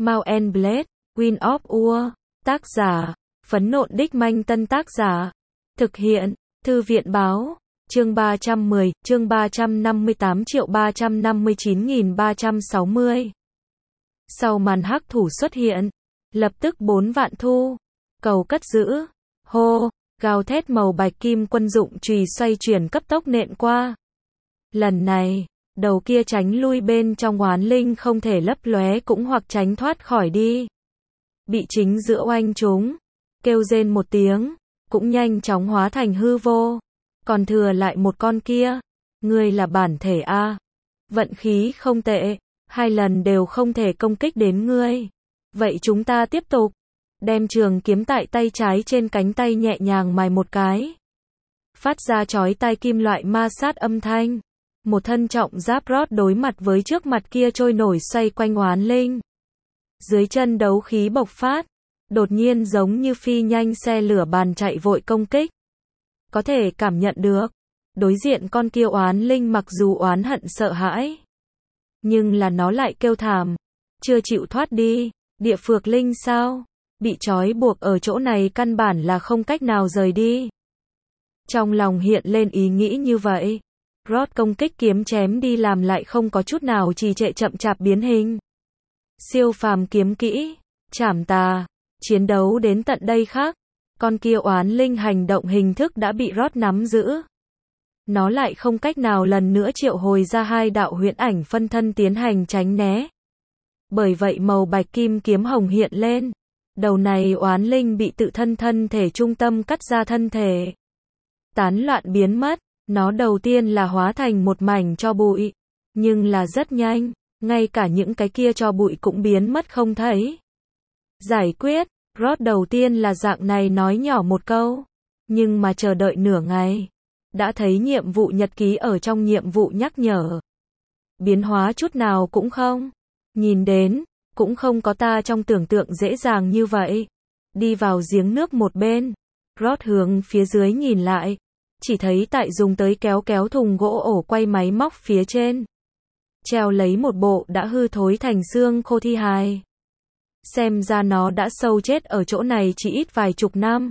Mount and Blade, Wind of War. Tác giả, Phấn Nộn Đích Manh. Tân tác giả, thực hiện, Thư viện Báo. Chương 310, chương 358.359.360. Sau màn hắc thủ xuất hiện, lập tức 4 vạn thu. Cầu cất giữ. Hô, gào thét màu bạch kim quân dụng chùy xoay chuyển cấp tốc nện qua. Lần này, đầu kia tránh lui bên trong oán linh không thể lấp lóe cũng hoặc tránh thoát khỏi đi. Bị chính giữa oanh chúng, kêu rên một tiếng, cũng nhanh chóng hóa thành hư vô. Còn thừa lại một con kia, ngươi là bản thể A. Vận khí không tệ, 2 lần đều không thể công kích đến ngươi. Vậy chúng ta tiếp tục. Đem trường kiếm tại tay trái trên cánh tay nhẹ nhàng mài một cái. Phát ra chói tai kim loại ma sát âm thanh. Một thân trọng giáp rót đối mặt với trước mặt kia trôi nổi xoay quanh oán linh. Dưới chân đấu khí bộc phát, đột nhiên giống như phi nhanh xe lửa bàn chạy vội công kích. Có thể cảm nhận được, đối diện con kia oán linh mặc dù oán hận sợ hãi, nhưng là nó lại kêu thảm, chưa chịu thoát đi. Địa phược linh sao? Bị trói buộc ở chỗ này căn bản là không cách nào rời đi. Trong lòng hiện lên ý nghĩ như vậy, Rod công kích kiếm chém đi làm lại không có chút nào trì trệ chậm chạp biến hình. Siêu phàm kiếm kỹ, trảm tà, chiến đấu đến tận đây khác, con kia oán linh hành động hình thức đã bị Rod nắm giữ. Nó lại không cách nào lần nữa triệu hồi ra 2 đạo huyễn ảnh phân thân tiến hành tránh né. Bởi vậy màu bạch kim kiếm hồng hiện lên. Đầu này oán linh bị tự thân thể trung tâm cắt ra thân thể. Tán loạn biến mất, nó đầu tiên là hóa thành một mảnh tro bụi. Nhưng là rất nhanh, ngay cả những cái kia tro bụi cũng biến mất không thấy. Giải quyết, Rod đầu tiên là dạng này nói nhỏ một câu. Nhưng mà chờ đợi nửa ngày, đã thấy nhiệm vụ nhật ký ở trong nhiệm vụ nhắc nhở. Biến hóa chút nào cũng không. Nhìn đến, cũng không có ta trong tưởng tượng dễ dàng như vậy. Đi vào giếng nước một bên, Rod hướng phía dưới nhìn lại, chỉ thấy tại dùng tới kéo thùng gỗ ổ quay máy móc phía trên, treo lấy một bộ đã hư thối thành xương khô thi hài. Xem ra nó đã sâu chết ở chỗ này chỉ ít vài chục năm.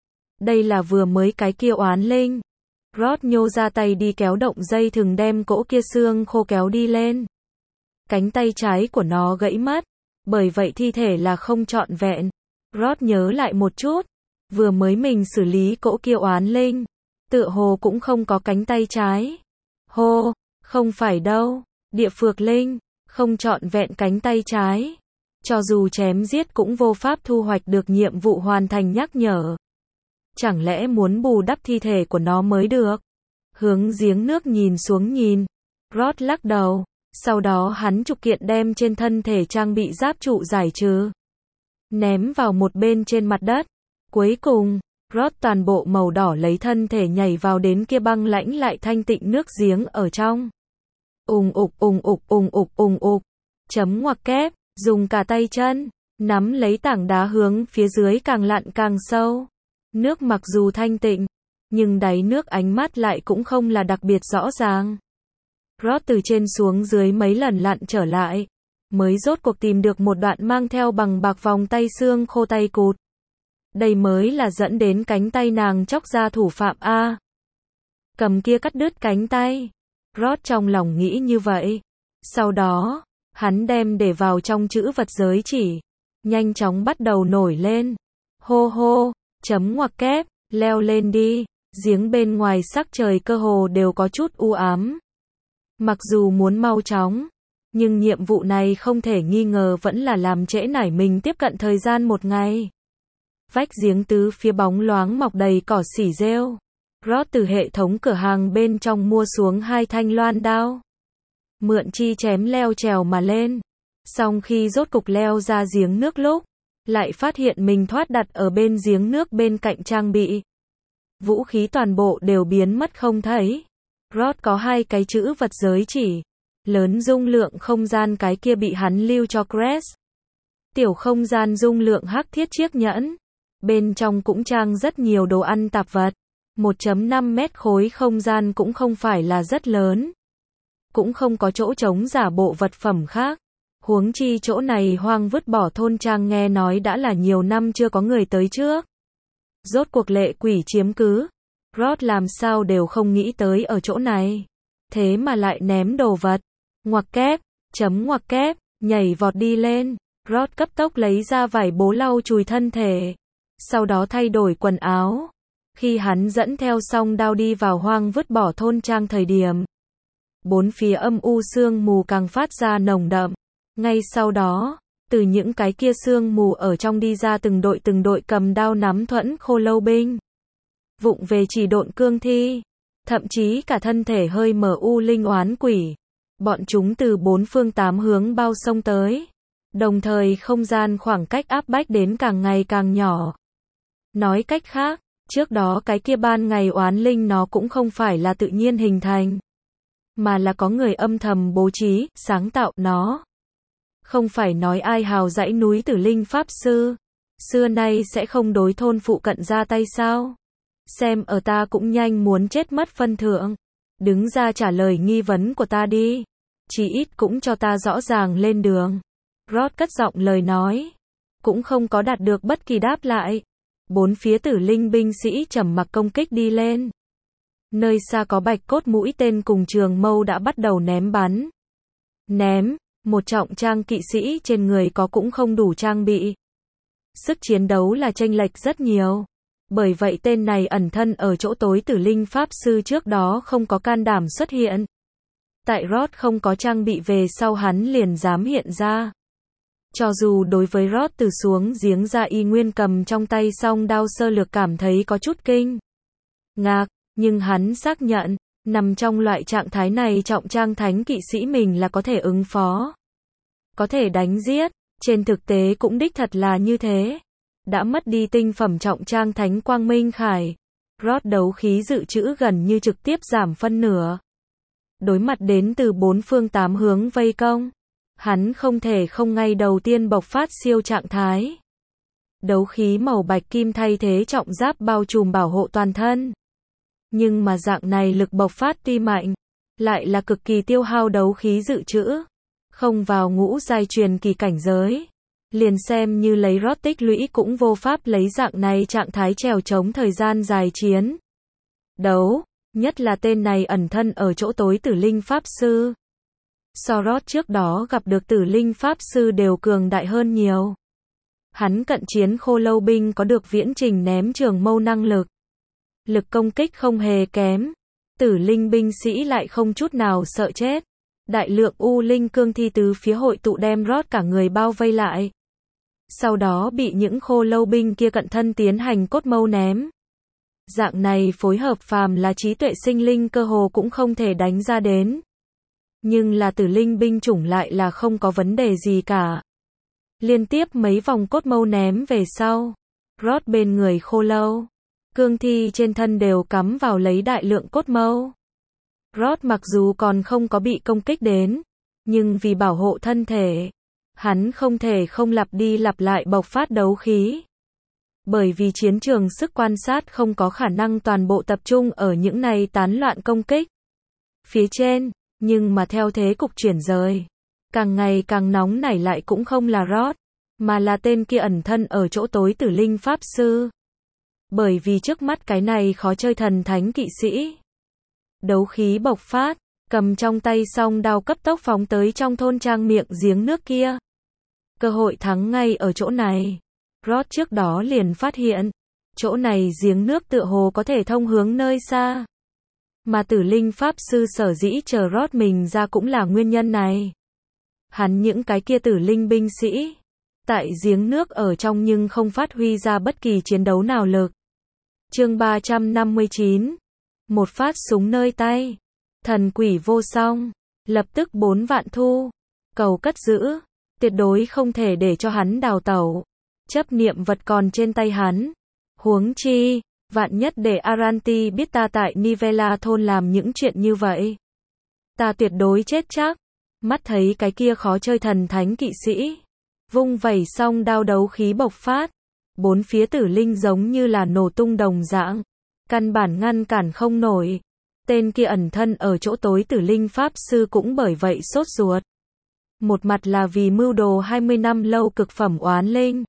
Đây là vừa mới cái kia oán linh. Rod nhô ra tay đi kéo động dây thừng đem cỗ kia xương khô kéo đi lên. Cánh tay trái của nó gãy mất, bởi vậy thi thể là không trọn vẹn. Rod nhớ lại một chút, vừa mới mình xử lý cỗ kia oán linh, tựa hồ cũng không có cánh tay trái. Hô, không phải đâu, địa phược linh, không trọn vẹn cánh tay trái. Cho dù chém giết cũng vô pháp thu hoạch được nhiệm vụ hoàn thành nhắc nhở. Chẳng lẽ muốn bù đắp thi thể của nó mới được? Hướng giếng nước nhìn xuống nhìn, Rod lắc đầu. Sau đó hắn trục kiện đem trên thân thể trang bị giáp trụ giải trừ, ném vào một bên trên mặt đất. Cuối cùng, Rod toàn bộ màu đỏ lấy thân thể nhảy vào đến kia băng lãnh lại thanh tịnh nước giếng ở trong. Ùng ục. Chấm ngoặc kép, dùng cả tay chân, nắm lấy tảng đá hướng phía dưới càng lặn càng sâu. Nước mặc dù thanh tịnh, nhưng đáy nước ánh mắt lại cũng không là đặc biệt rõ ràng. Rod từ trên xuống dưới mấy lần lặn trở lại, mới rốt cuộc tìm được một đoạn mang theo bằng bạc vòng tay xương khô tay cụt. Đây mới là dẫn đến cánh tay nàng chóc ra thủ phạm A. Cầm kia cắt đứt cánh tay. Rod trong lòng nghĩ như vậy. Sau đó, hắn đem để vào trong chữ vật giới chỉ, nhanh chóng bắt đầu nổi lên. Hô hô, chấm ngoặc kép, leo lên đi. Giếng bên ngoài sắc trời cơ hồ đều có chút u ám. Mặc dù muốn mau chóng, nhưng nhiệm vụ này không thể nghi ngờ vẫn là làm trễ nải mình tiếp cận thời gian một ngày. Vách giếng tứ phía bóng loáng mọc đầy cỏ xỉ rêu. Rod từ hệ thống cửa hàng bên trong mua xuống 2 thanh loan đao. Mượn chi chém leo trèo mà lên. Xong khi rốt cục leo ra giếng nước lúc, lại phát hiện mình thoát đặt ở bên giếng nước bên cạnh trang bị. Vũ khí toàn bộ đều biến mất không thấy. Rod có 2 cái chữ vật giới chỉ. Lớn dung lượng không gian cái kia bị hắn lưu cho Crest. Tiểu không gian dung lượng hắc thiết chiếc nhẫn. Bên trong cũng trang rất nhiều đồ ăn tạp vật. 1.5 mét khối không gian cũng không phải là rất lớn. Cũng không có chỗ trống giả bộ vật phẩm khác. Huống chi chỗ này hoang vứt bỏ thôn trang nghe nói đã là nhiều năm chưa có người tới trước. Rốt cuộc lệ quỷ chiếm cứ. Rod làm sao đều không nghĩ tới ở chỗ này. Thế mà lại ném đồ vật. Ngoặc kép, ngoặc kép, nhảy vọt đi lên. Rod cấp tốc lấy ra vải bố lau chùi thân thể. Sau đó thay đổi quần áo. Khi hắn dẫn theo song đao đi vào hoang vứt bỏ thôn trang thời điểm. Bốn phía âm u sương mù càng phát ra nồng đậm. Ngay sau đó, từ những cái kia sương mù ở trong đi ra từng đội cầm đao nắm thuẫn khô lâu binh. Vụng về chỉ độn cương thi. Thậm chí cả thân thể hơi mờ u linh oán quỷ. Bọn chúng từ bốn phương tám hướng bao xông tới. Đồng thời không gian khoảng cách áp bách đến càng ngày càng nhỏ. Nói cách khác, trước đó cái kia ban ngày oán linh nó cũng không phải là tự nhiên hình thành. Mà là có người âm thầm bố trí, sáng tạo nó. Không phải nói ai hào dãy núi Tử Linh Pháp Sư. Xưa nay sẽ không đối thôn phụ cận ra tay sao? Xem ở ta cũng nhanh muốn chết mất phân thượng. Đứng ra trả lời nghi vấn của ta đi. Chỉ ít cũng cho ta rõ ràng lên đường. Rod cất giọng lời nói. Cũng không có đạt được bất kỳ đáp lại. Bốn phía Tử Linh binh sĩ trầm mặc công kích đi lên. Nơi xa có bạch cốt mũi tên cùng trường mâu đã bắt đầu ném bắn. Ném, một trọng trang kỵ sĩ trên người có cũng không đủ trang bị. Sức chiến đấu là chênh lệch rất nhiều. Bởi vậy tên này ẩn thân ở chỗ tối Tử Linh Pháp Sư trước đó không có can đảm xuất hiện. Tại Rod không có trang bị về sau hắn liền dám hiện ra. Cho dù đối với Rod từ xuống giếng ra y nguyên cầm trong tay song đao sơ lược cảm thấy có chút kinh ngạc, nhưng hắn xác nhận, nằm trong loại trạng thái này trọng trang thánh kỵ sĩ mình là có thể ứng phó. Có thể đánh giết, trên thực tế cũng đích thật là như thế. Đã mất đi tinh phẩm trọng trang thánh quang minh khải. Rod đấu khí dự trữ gần như trực tiếp giảm phân nửa. Đối mặt đến từ bốn phương tám hướng vây công. Hắn không thể không ngay đầu tiên bộc phát siêu trạng thái. Đấu khí màu bạch kim thay thế trọng giáp bao trùm bảo hộ toàn thân. Nhưng mà dạng này lực bộc phát tuy mạnh, lại là cực kỳ tiêu hao đấu khí dự trữ. Không vào ngũ giai truyền kỳ cảnh giới. Liền xem như lấy Rod tích lũy cũng vô pháp lấy dạng này trạng thái trèo chống thời gian dài chiến. Đấu, nhất là tên này ẩn thân ở chỗ tối Tử Linh Pháp Sư. So Rod trước đó gặp được Tử Linh Pháp Sư đều cường đại hơn nhiều. Hắn cận chiến khô lâu binh có được viễn trình ném trường mâu năng lực. Lực công kích không hề kém. Tử Linh binh sĩ lại không chút nào sợ chết. Đại lượng u linh cương thi từ phía hội tụ đem Rod cả người bao vây lại. Sau đó bị những khô lâu binh kia cận thân tiến hành cốt mâu ném. Dạng này phối hợp phàm là trí tuệ sinh linh cơ hồ cũng không thể đánh ra đến. Nhưng là Tử Linh binh chủng lại là không có vấn đề gì cả. Liên tiếp mấy vòng cốt mâu ném về sau. Rod bên người khô lâu. Cương thi trên thân đều cắm vào lấy đại lượng cốt mâu. Rod mặc dù còn không có bị công kích đến. Nhưng vì bảo hộ thân thể. Hắn không thể không lặp đi lặp lại bộc phát đấu khí. Bởi vì chiến trường sức quan sát không có khả năng toàn bộ tập trung ở những này tán loạn công kích. Phía trên, nhưng mà theo thế cục chuyển rời. Càng ngày càng nóng nảy lại cũng không là Rod, mà là tên kia ẩn thân ở chỗ tối Tử Linh Pháp Sư. Bởi vì trước mắt cái này khó chơi thần thánh kỵ sĩ. Đấu khí bộc phát, cầm trong tay song đao cấp tốc phóng tới trong thôn trang miệng giếng nước kia. Cơ hội thắng ngay ở chỗ này. Rod trước đó liền phát hiện, chỗ này giếng nước tựa hồ có thể thông hướng nơi xa. Mà Tử Linh Pháp Sư sở dĩ chờ Rod mình ra cũng là nguyên nhân này. Hắn những cái kia Tử Linh binh sĩ, tại giếng nước ở trong nhưng không phát huy ra bất kỳ chiến đấu nào lực. Chương 359. Một phát súng nơi tay. Thần quỷ vô song. Lập tức 4 vạn thu. Cầu cất giữ. Tuyệt đối không thể để cho hắn đào tẩu. Chấp niệm vật còn trên tay hắn. Huống chi, vạn nhất để Aranti biết ta tại Nivella thôn làm những chuyện như vậy. Ta tuyệt đối chết chắc. Mắt thấy cái kia khó chơi thần thánh kỵ sĩ. Vung vẩy xong đao đấu khí bộc phát. Bốn phía Tử Linh giống như là nổ tung đồng dạng. Căn bản ngăn cản không nổi. Tên kia ẩn thân ở chỗ tối Tử Linh Pháp Sư cũng bởi vậy sốt ruột. Một mặt là vì mưu đồ 20 năm lâu cực phẩm oán linh.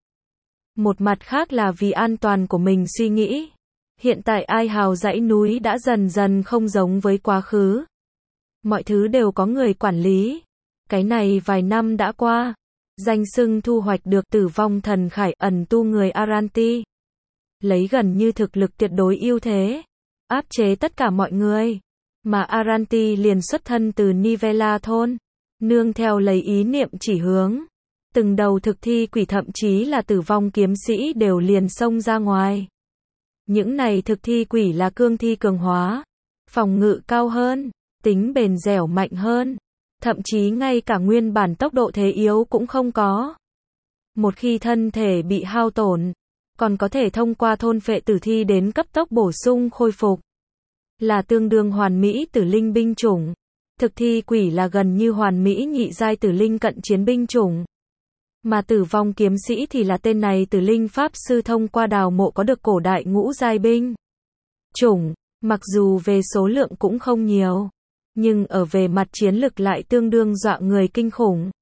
Một mặt khác là vì an toàn của mình suy nghĩ. Hiện tại Ai Hào dãy núi đã dần dần không giống với quá khứ. Mọi thứ đều có người quản lý. Cái này vài năm đã qua. Danh xưng thu hoạch được Tử Vong Thần Khải ẩn tu người Aranti. Lấy gần như thực lực tuyệt đối ưu thế. Áp chế tất cả mọi người. Mà Aranti liền xuất thân từ Nivella thôn. Nương theo lấy ý niệm chỉ hướng. Từng đầu thực thi quỷ thậm chí là tử vong kiếm sĩ đều liền xông ra ngoài. Những này thực thi quỷ là cương thi cường hóa. Phòng ngự cao hơn. Tính bền dẻo mạnh hơn. Thậm chí ngay cả nguyên bản tốc độ thế yếu cũng không có. Một khi thân thể bị hao tổn, còn có thể thông qua thôn phệ tử thi đến cấp tốc bổ sung khôi phục. Là tương đương hoàn mỹ tử linh binh chủng. Thực thi quỷ là gần như hoàn mỹ nhị giai tử linh cận chiến binh chủng. Mà tử vong kiếm sĩ thì là tên này tử linh pháp sư thông qua đào mộ có được cổ đại ngũ giai binh chủng. Mặc dù về số lượng cũng không nhiều, nhưng ở về mặt chiến lực lại tương đương dọa người kinh khủng.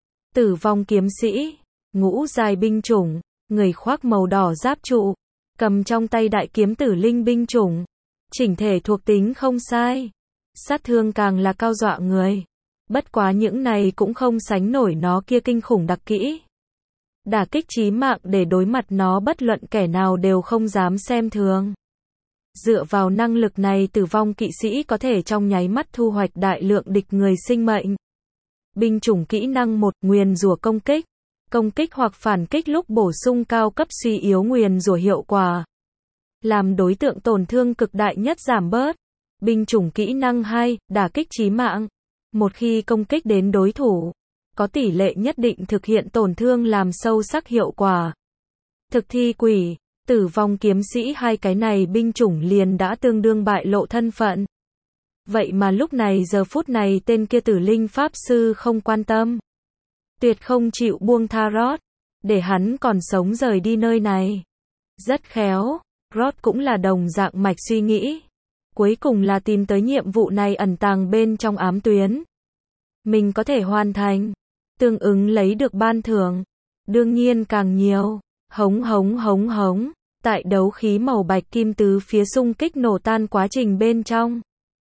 Tử vong kiếm sĩ, ngũ giai binh chủng, người khoác màu đỏ giáp trụ, cầm trong tay đại kiếm tử linh binh chủng. Chỉnh thể thuộc tính không sai. Sát thương càng là cao dọa người. Bất quá những này cũng không sánh nổi nó kia kinh khủng đặc kỹ. Đả kích chí mạng để đối mặt nó bất luận kẻ nào đều không dám xem thường. Dựa vào năng lực này tử vong kỵ sĩ có thể trong nháy mắt thu hoạch đại lượng địch người sinh mệnh. Binh chủng kỹ năng 1 nguyền rủa công kích. Công kích hoặc phản kích lúc bổ sung cao cấp suy yếu nguyền rủa hiệu quả. Làm đối tượng tổn thương cực đại nhất giảm bớt. Binh chủng kỹ năng 2, đả kích chí mạng. Một khi công kích đến đối thủ, có tỷ lệ nhất định thực hiện tổn thương làm sâu sắc hiệu quả. Thực thi quỷ, tử vong kiếm sĩ hai cái này binh chủng liền đã tương đương bại lộ thân phận. Vậy mà lúc này giờ phút này tên kia tử linh pháp sư không quan tâm. Tuyệt không chịu buông tha Rod, để hắn còn sống rời đi nơi này. Rất khéo, Rod cũng là đồng dạng mạch suy nghĩ. Cuối cùng là tìm tới nhiệm vụ này ẩn tàng bên trong ám tuyến. Mình có thể hoàn thành, tương ứng lấy được ban thưởng. Đương nhiên càng nhiều. Hống hống hống hống. Tại đấu khí màu bạch kim tứ phía xung kích nổ tan quá trình bên trong.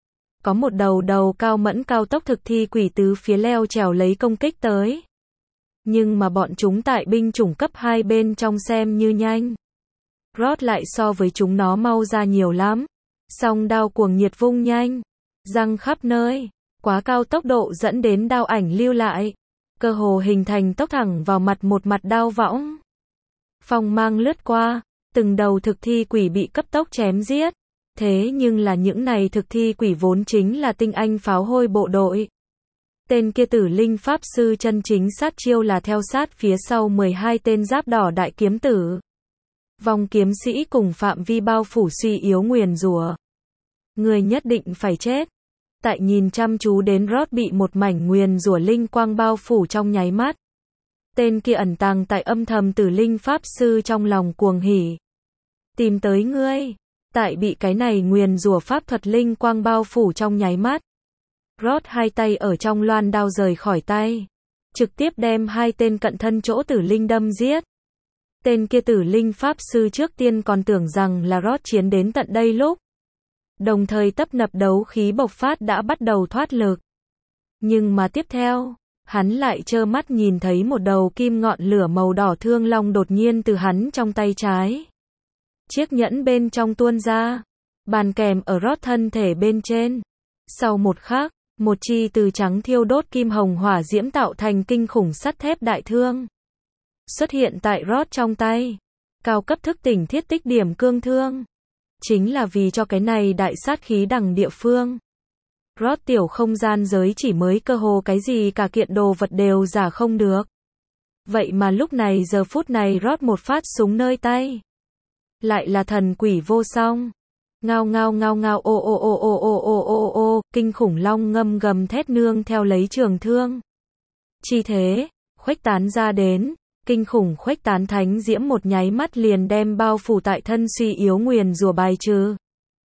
Có một đầu cao mẫn cao tốc thực thi quỷ tứ phía leo trèo lấy công kích tới. Nhưng mà bọn chúng tại binh chủng cấp 2 bên trong xem như nhanh. Rod lại so với chúng nó mau ra nhiều lắm. Song đao cuồng nhiệt vung nhanh, răng khắp nơi, quá cao tốc độ dẫn đến đao ảnh lưu lại, cơ hồ hình thành tốc thẳng vào mặt một mặt đao võng. Phong mang lướt qua, từng đầu thực thi quỷ bị cấp tốc chém giết. Thế nhưng là những này thực thi quỷ vốn chính là tinh anh pháo hôi bộ đội. Tên kia tử linh pháp sư chân chính sát chiêu là theo sát phía sau 12 tên giáp đỏ đại kiếm tử. Vòng kiếm sĩ cùng phạm vi bao phủ suy yếu nguyền rủa. Người nhất định phải chết. Tại nhìn chăm chú đến Rod bị một mảnh nguyền rủa linh quang bao phủ trong nháy mắt. Tên kia ẩn tàng tại âm thầm tử linh pháp sư trong lòng cuồng hỉ. Tìm tới ngươi. Tại bị cái này nguyền rủa pháp thuật linh quang bao phủ trong nháy mắt. Rod hai tay ở trong loan đao rời khỏi tay. Trực tiếp đem hai tên cận thân chỗ tử linh đâm giết. Tên kia tử linh pháp sư trước tiên còn tưởng rằng là Rod chiến đến tận đây lúc. Đồng thời tấp nập đấu khí bộc phát đã bắt đầu thoát lực. Nhưng mà tiếp theo, hắn lại trơ mắt nhìn thấy một đầu kim ngọn lửa màu đỏ thương long đột nhiên từ hắn trong tay trái. Chiếc nhẫn bên trong tuôn ra, bàn kèm ở Rod thân thể bên trên. Sau một khắc, một chi từ trắng thiêu đốt kim hồng hỏa diễm tạo thành kinh khủng sắt thép đại thương. Xuất hiện tại Rod trong tay. Cao cấp thức tỉnh thiết tích điểm cương thương. Chính là vì cho cái này đại sát khí đằng địa phương. Rod tiểu không gian giới chỉ mới cơ hồ cái gì cả kiện đồ vật đều giả không được. Vậy mà lúc này giờ phút này Rod một phát súng nơi tay. Lại là thần quỷ vô song. Ngao ngao ngao ngao ô ô ô ô ô ô ô ô, kinh khủng long ngâm gầm thét nương theo lấy trường thương. Chi thế, khuếch tán ra đến. Kinh khủng khuếch tán thánh diễm một nháy mắt liền đem bao phủ tại thân suy yếu nguyền rủa bài trừ.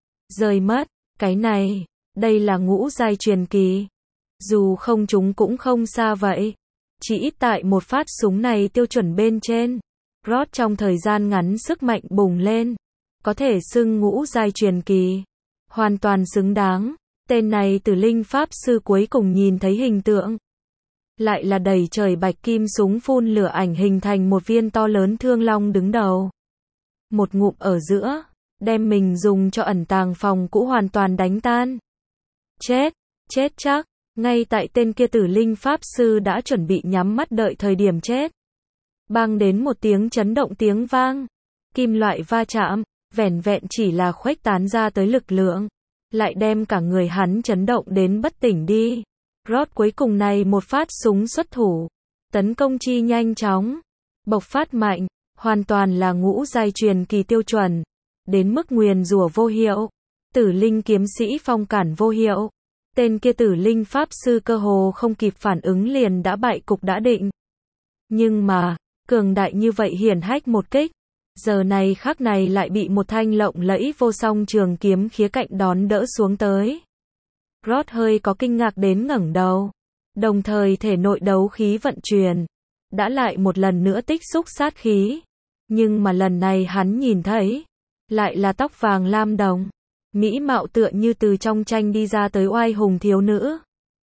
Rời mất, cái này, đây là ngũ giai truyền kỳ. Dù không chúng cũng không xa vậy. Chỉ ít tại một phát súng này tiêu chuẩn bên trên, Rod trong thời gian ngắn sức mạnh bùng lên, có thể xưng ngũ giai truyền kỳ. Hoàn toàn xứng đáng, tên này Tử Linh Pháp Sư cuối cùng nhìn thấy hình tượng. Lại là đầy trời bạch kim súng phun lửa ảnh hình thành một viên to lớn thương long đứng đầu. Một ngụm ở giữa, đem mình dùng cho ẩn tàng phòng cũ hoàn toàn đánh tan. Chết, chết chắc, ngay tại tên kia Tử Linh Pháp Sư đã chuẩn bị nhắm mắt đợi thời điểm chết. Bang đến một tiếng chấn động tiếng vang, kim loại va chạm, vẻn vẹn chỉ là khuếch tán ra tới lực lượng, lại đem cả người hắn chấn động đến bất tỉnh đi. Rod cuối cùng này một phát súng xuất thủ, tấn công chi nhanh chóng, bộc phát mạnh, hoàn toàn là ngũ giai truyền kỳ tiêu chuẩn, đến mức nguyền rủa vô hiệu, Tử Linh kiếm sĩ phong cản vô hiệu. Tên kia Tử Linh Pháp Sư cơ hồ không kịp phản ứng liền đã bại cục đã định. Nhưng mà, cường đại như vậy hiển hách một kích, giờ này khắc này lại bị một thanh lộng lẫy vô song trường kiếm khía cạnh đón đỡ xuống tới. Rod hơi có kinh ngạc đến ngẩng đầu, đồng thời thể nội đấu khí vận chuyển, đã lại một lần nữa tích xúc sát khí. Nhưng mà lần này hắn nhìn thấy, lại là tóc vàng lam đồng, mỹ mạo tựa như từ trong tranh đi ra tới oai hùng thiếu nữ.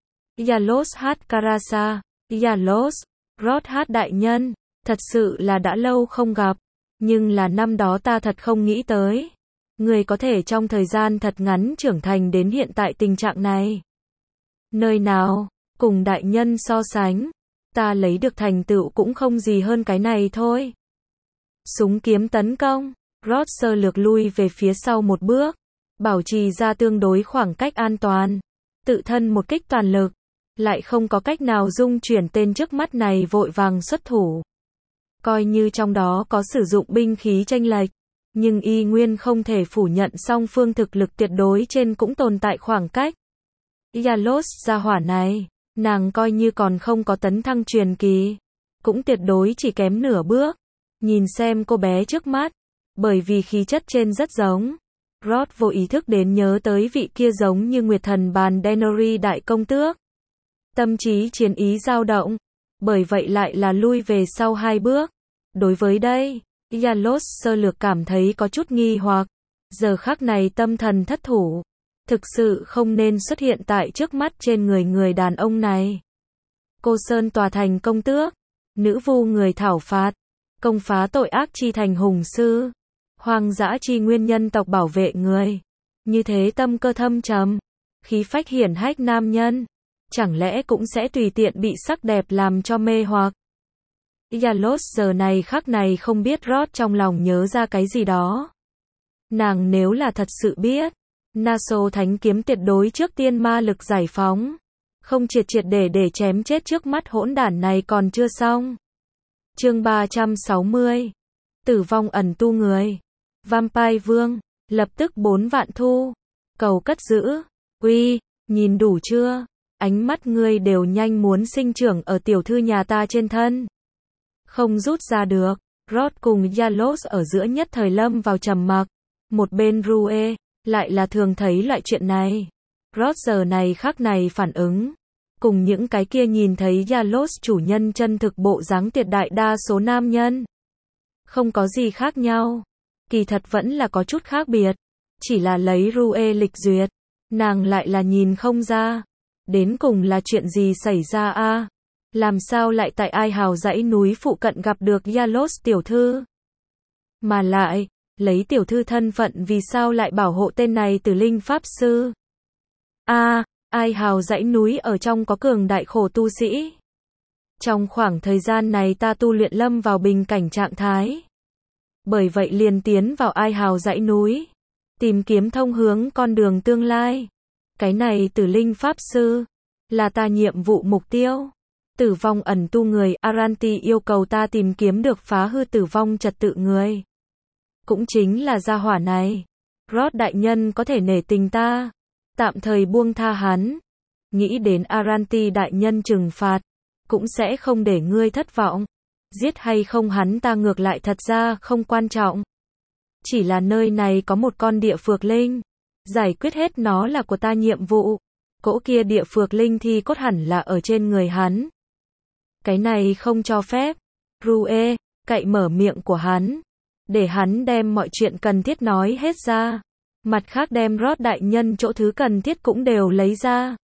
Yalos hát Karasa, Yalos, Rod hát đại nhân, thật sự là đã lâu không gặp, nhưng là năm đó ta thật không nghĩ tới. Người có thể trong thời gian thật ngắn trưởng thành đến hiện tại tình trạng này. Nơi nào, cùng đại nhân so sánh, ta lấy được thành tựu cũng không gì hơn cái này thôi. Súng kiếm tấn công, Rod sơ lược lui về phía sau một bước, bảo trì ra tương đối khoảng cách an toàn, tự thân một kích toàn lực, lại không có cách nào dung chuyển tên trước mắt này vội vàng xuất thủ. Coi như trong đó có sử dụng binh khí chênh lệch, nhưng y nguyên không thể phủ nhận song phương thực lực tuyệt đối trên cũng tồn tại khoảng cách. Yalos gia hỏa này, nàng coi như còn không có tấn thăng truyền kỳ, cũng tuyệt đối chỉ kém nửa bước. Nhìn xem cô bé trước mắt, bởi vì khí chất trên rất giống, Rod vô ý thức đến nhớ tới vị kia giống như Nguyệt Thần Bàn Denori đại công tước. Tâm trí chiến ý dao động, bởi vậy lại là lui về sau hai bước. Đối với đây, Yalos sơ lược cảm thấy có chút nghi hoặc, giờ khắc này tâm thần thất thủ, thực sự không nên xuất hiện tại trước mắt trên người đàn ông này. Cô Sơn tòa thành công tước, nữ vu người thảo phạt, công phá tội ác chi thành hùng sư, hoang dã chi nguyên nhân tộc bảo vệ người, như thế tâm cơ thâm trầm, khí phách hiển hách nam nhân, chẳng lẽ cũng sẽ tùy tiện bị sắc đẹp làm cho mê hoặc. Yalos giờ này khắc này không biết Rod trong lòng nhớ ra cái gì đó. Nàng nếu là thật sự biết, Naso thánh kiếm tuyệt đối trước tiên ma lực giải phóng, không triệt để chém chết trước mắt hỗn đản này còn chưa xong. Chương 360. Tử vong ẩn tu người. Vampire Vương, lập tức 4 vạn thu. Cầu cất giữ. Uy, nhìn đủ chưa? Ánh mắt ngươi đều nhanh muốn sinh trưởng ở tiểu thư nhà ta trên thân. Không rút ra được. Rod cùng Yalos ở giữa nhất thời lâm vào trầm mặc. Một bên Rue, lại là thường thấy loại chuyện này. Rod giờ này khắc này phản ứng, cùng những cái kia nhìn thấy Yalos chủ nhân chân thực bộ dáng tuyệt đại đa số nam nhân. Không có gì khác nhau. Kỳ thật vẫn là có chút khác biệt. Chỉ là lấy Rue lịch duyệt, nàng lại là nhìn không ra. Đến cùng là chuyện gì xảy ra a? Làm sao lại tại Ai Hào dãy núi phụ cận gặp được Yalos tiểu thư? Mà lại, lấy tiểu thư thân phận vì sao lại bảo hộ tên này Tử Linh Pháp Sư? Ai Hào dãy núi ở trong có cường đại khổ tu sĩ. Trong khoảng thời gian này ta tu luyện lâm vào bình cảnh trạng thái. Bởi vậy liền tiến vào Ai Hào dãy núi, tìm kiếm thông hướng con đường tương lai. Cái này Tử Linh Pháp Sư, là ta nhiệm vụ mục tiêu. Tử vong ẩn tu người, Aranti yêu cầu ta tìm kiếm được phá hư tử vong trật tự người. Cũng chính là gia hỏa này. Rod đại nhân có thể nể tình ta, tạm thời buông tha hắn. Nghĩ đến Aranti đại nhân trừng phạt, cũng sẽ không để ngươi thất vọng. Giết hay không hắn ta ngược lại thật ra không quan trọng. Chỉ là nơi này có một con địa phược linh. Giải quyết hết nó là của ta nhiệm vụ. Cỗ kia địa phược linh thi cốt hẳn là ở trên người hắn. Cái này không cho phép. Rue, cậy mở miệng của hắn. Để hắn đem mọi chuyện cần thiết nói hết ra. Mặt khác đem Roth đại nhân chỗ thứ cần thiết cũng đều lấy ra.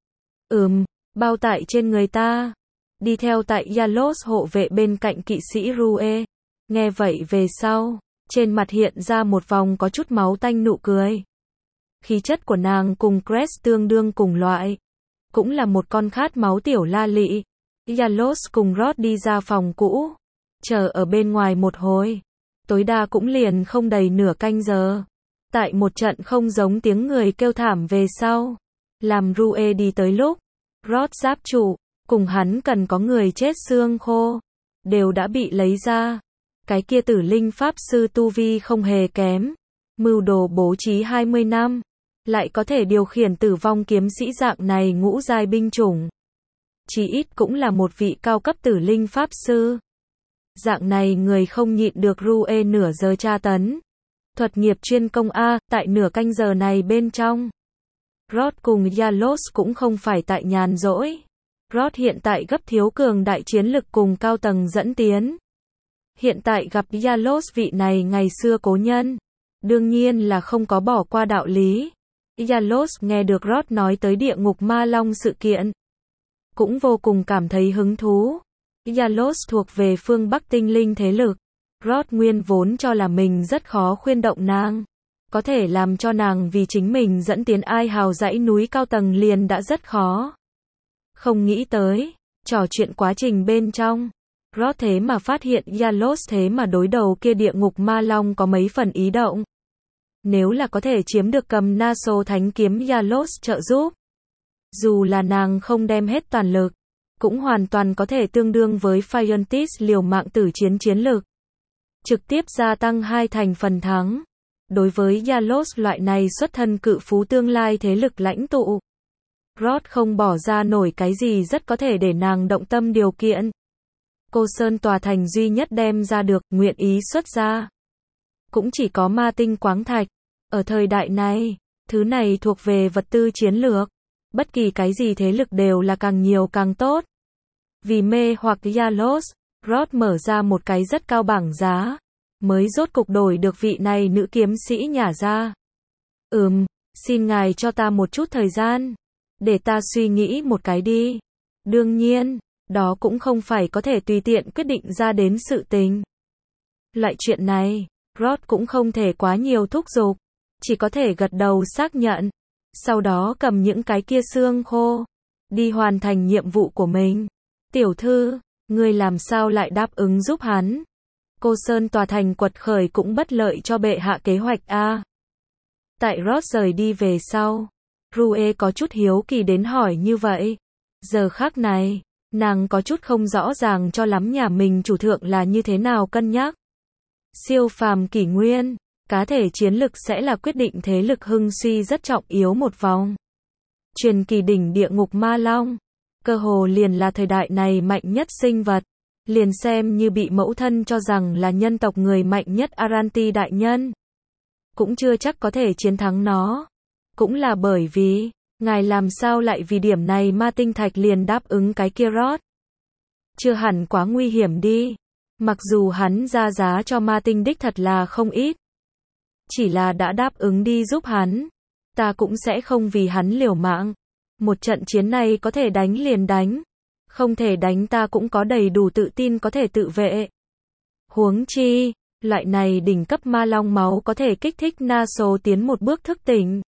Bao tải trên người ta. Đi theo tại Yalos hộ vệ bên cạnh kỵ sĩ Rue. Nghe vậy về sau, trên mặt hiện ra một vòng có chút máu tanh nụ cười. Khí chất của nàng cùng Crest tương đương cùng loại. Cũng là một con khát máu tiểu la lị. Yalos cùng Roth đi ra phòng cũ. Chờ ở bên ngoài một hồi. Tối đa cũng liền không đầy nửa canh giờ. Tại một trận không giống tiếng người kêu thảm về sau. Làm Rue đi tới lúc. Roth giáp trụ. Cùng hắn cần có người chết xương khô. Đều đã bị lấy ra. Cái kia tử linh pháp sư tu vi không hề kém. Mưu đồ bố trí 20 năm. Lại có thể điều khiển tử vong kiếm sĩ dạng này ngũ giai binh chủng. Chí ít cũng là một vị cao cấp tử linh pháp sư. Dạng này người không nhịn được Rue nửa giờ tra tấn. Thuật nghiệp chuyên công A, tại nửa canh giờ này bên trong. Roth cùng Yalos cũng không phải tại nhàn rỗi. Roth hiện tại gấp thiếu cường đại chiến lực cùng cao tầng dẫn tiến. Hiện tại gặp Yalos vị này ngày xưa cố nhân. Đương nhiên là không có bỏ qua đạo lý. Yalos nghe được Roth nói tới địa ngục ma long sự kiện. Cũng vô cùng cảm thấy hứng thú. Yalos thuộc về phương Bắc tinh linh thế lực. Roth nguyên vốn cho là mình rất khó khuyên động nàng. Có thể làm cho nàng vì chính mình dẫn tiến ai hào dãy núi cao tầng liền đã rất khó. Không nghĩ tới, trò chuyện quá trình bên trong. Roth thế mà phát hiện Yalos thế mà đối đầu kia địa ngục ma long có mấy phần ý động. Nếu là có thể chiếm được cầm Naso thánh kiếm Yalos trợ giúp. Dù là nàng không đem hết toàn lực. Cũng hoàn toàn có thể tương đương với Phiontis liều mạng tử chiến chiến lực. Trực tiếp gia tăng 2 thành phần thắng. Đối với Yalos loại này xuất thân cự phú tương lai thế lực lãnh tụ. Roth không bỏ ra nổi cái gì rất có thể để nàng động tâm điều kiện. Cô Sơn tòa thành duy nhất đem ra được, nguyện ý xuất ra. Cũng chỉ có ma tinh quáng thạch. Ở thời đại này, thứ này thuộc về vật tư chiến lược. Bất kỳ cái gì thế lực đều là càng nhiều càng tốt. Vì mê hoặc Yalos, Roth mở ra một cái rất cao bảng giá. Mới rốt cục đổi được vị này nữ kiếm sĩ nhả ra. Xin ngài cho ta một chút thời gian. Để ta suy nghĩ một cái đi. Đương nhiên, đó cũng không phải có thể tùy tiện quyết định ra đến sự tình. Loại chuyện này, Roth cũng không thể quá nhiều thúc giục. Chỉ có thể gật đầu xác nhận. Sau đó cầm những cái kia xương khô. Đi hoàn thành nhiệm vụ của mình. Tiểu thư, ngươi làm sao lại đáp ứng giúp hắn? Cô Sơn tòa thành quật khởi cũng bất lợi cho bệ hạ kế hoạch A. Tại Roth rời đi về sau. Rue có chút hiếu kỳ đến hỏi như vậy. Giờ khắc này, nàng có chút không rõ ràng cho lắm nhà mình chủ thượng là như thế nào cân nhắc. Siêu phàm kỷ nguyên, cá thể chiến lực sẽ là quyết định thế lực hưng suy rất trọng yếu một vòng. Truyền kỳ đỉnh địa ngục ma long, cơ hồ liền là thời đại này mạnh nhất sinh vật. Liền xem như bị mẫu thân cho rằng là nhân tộc người mạnh nhất Aranti đại nhân. Cũng chưa chắc có thể chiến thắng nó. Cũng là bởi vì, ngài làm sao lại vì điểm này ma tinh thạch liền đáp ứng cái kia Roth. Chưa hẳn quá nguy hiểm đi. Mặc dù hắn ra giá cho ma tinh đích thật là không ít. Chỉ là đã đáp ứng đi giúp hắn. Ta cũng sẽ không vì hắn liều mạng. Một trận chiến này có thể đánh liền đánh. Không thể đánh ta cũng có đầy đủ tự tin có thể tự vệ. Huống chi, loại này đỉnh cấp ma long máu có thể kích thích Naso tiến một bước thức tỉnh.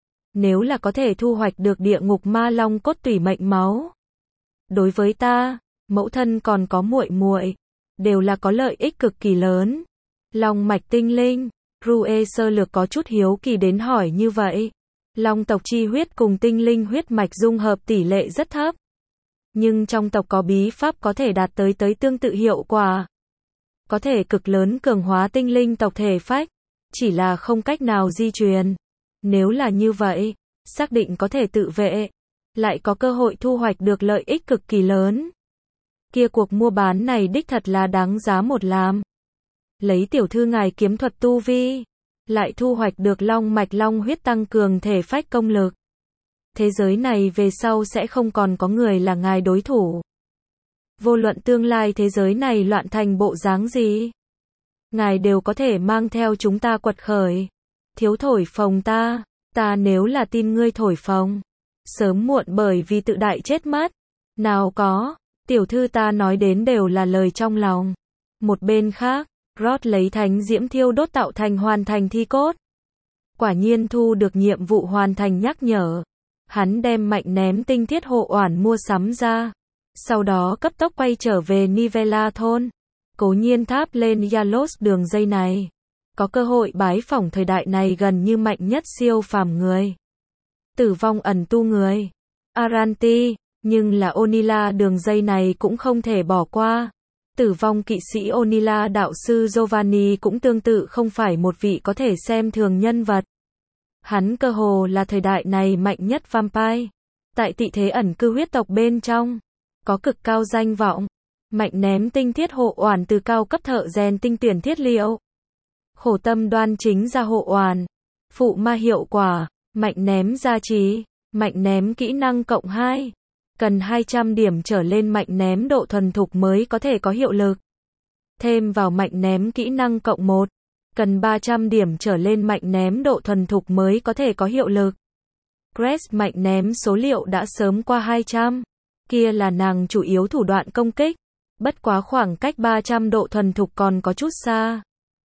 Nếu là có thể thu hoạch được địa ngục ma long cốt tủy mệnh máu. Đối với ta, mẫu thân còn có muội muội, đều là có lợi ích cực kỳ lớn. Long mạch tinh linh, Rue sơ lược có chút hiếu kỳ đến hỏi như vậy. Long tộc chi huyết cùng tinh linh huyết mạch dung hợp tỷ lệ rất thấp. Nhưng trong tộc có bí pháp có thể đạt tới tương tự hiệu quả. Có thể cực lớn cường hóa tinh linh tộc thể phách. Chỉ là không cách nào di truyền. Nếu là như vậy, xác định có thể tự vệ. Lại có cơ hội thu hoạch được lợi ích cực kỳ lớn. Kia cuộc mua bán này đích thật là đáng giá một làm. Lấy tiểu thư ngài kiếm thuật tu vi. Lại thu hoạch được long mạch long huyết tăng cường thể phách công lực. Thế giới này về sau sẽ không còn có người là ngài đối thủ. Vô luận tương lai thế giới này loạn thành bộ dáng gì, ngài đều có thể mang theo chúng ta quật khởi. Thiếu thổi phồng ta nếu là tin ngươi thổi phồng, sớm muộn bởi vì tự đại chết mất. Nào có, tiểu thư ta nói đến đều là lời trong lòng. Một bên khác, Rod lấy thánh diễm thiêu đốt tạo thành hoàn thành thi cốt. Quả nhiên thu được nhiệm vụ hoàn thành nhắc nhở. Hắn đem mạnh ném tinh thiết hộ oản mua sắm ra. Sau đó cấp tốc quay trở về Nivella thôn. Cố nhiên tháp lên Yalos đường dây này. Có cơ hội bái phỏng thời đại này gần như mạnh nhất siêu phàm người. Tử vong ẩn tu người. Aranti, nhưng là Onila đường dây này cũng không thể bỏ qua. Tử vong kỵ sĩ Onila đạo sư Giovanni cũng tương tự không phải một vị có thể xem thường nhân vật. Hắn cơ hồ là thời đại này mạnh nhất vampire. Tại tị thế ẩn cư huyết tộc bên trong, có cực cao danh vọng. Mạnh ném tinh thiết hộ oản từ cao cấp thợ rèn tinh tuyển thiết liệu. Khổ tâm đoan chính ra hộ oản. Phụ ma hiệu quả, mạnh ném gia trì, mạnh ném kỹ năng cộng 2. Cần 200 điểm trở lên mạnh ném độ thuần thục mới có thể có hiệu lực. Thêm vào mạnh ném kỹ năng cộng 1. Cần 300 điểm trở lên mạnh ném độ thuần thục mới có thể có hiệu lực. Grace mạnh ném số liệu đã sớm qua 200. Kia là nàng chủ yếu thủ đoạn công kích. Bất quá khoảng cách 300 độ thuần thục còn có chút xa.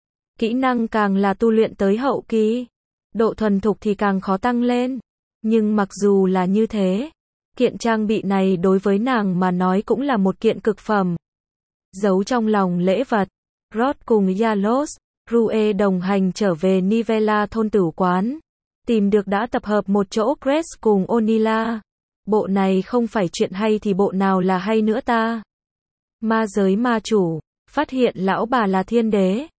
Kỹ năng càng là tu luyện tới hậu kỳ, độ thuần thục thì càng khó tăng lên. Nhưng mặc dù là như thế, kiện trang bị này đối với nàng mà nói cũng là một kiện cực phẩm. Giấu trong lòng lễ vật, Rod cùng Yalos, Rue đồng hành trở về Nivella thôn tử quán. Tìm được đã tập hợp một chỗ Grace cùng Onila. Bộ này không phải chuyện hay thì bộ nào là hay nữa ta? Ma giới ma chủ, phát hiện lão bà là thiên đế.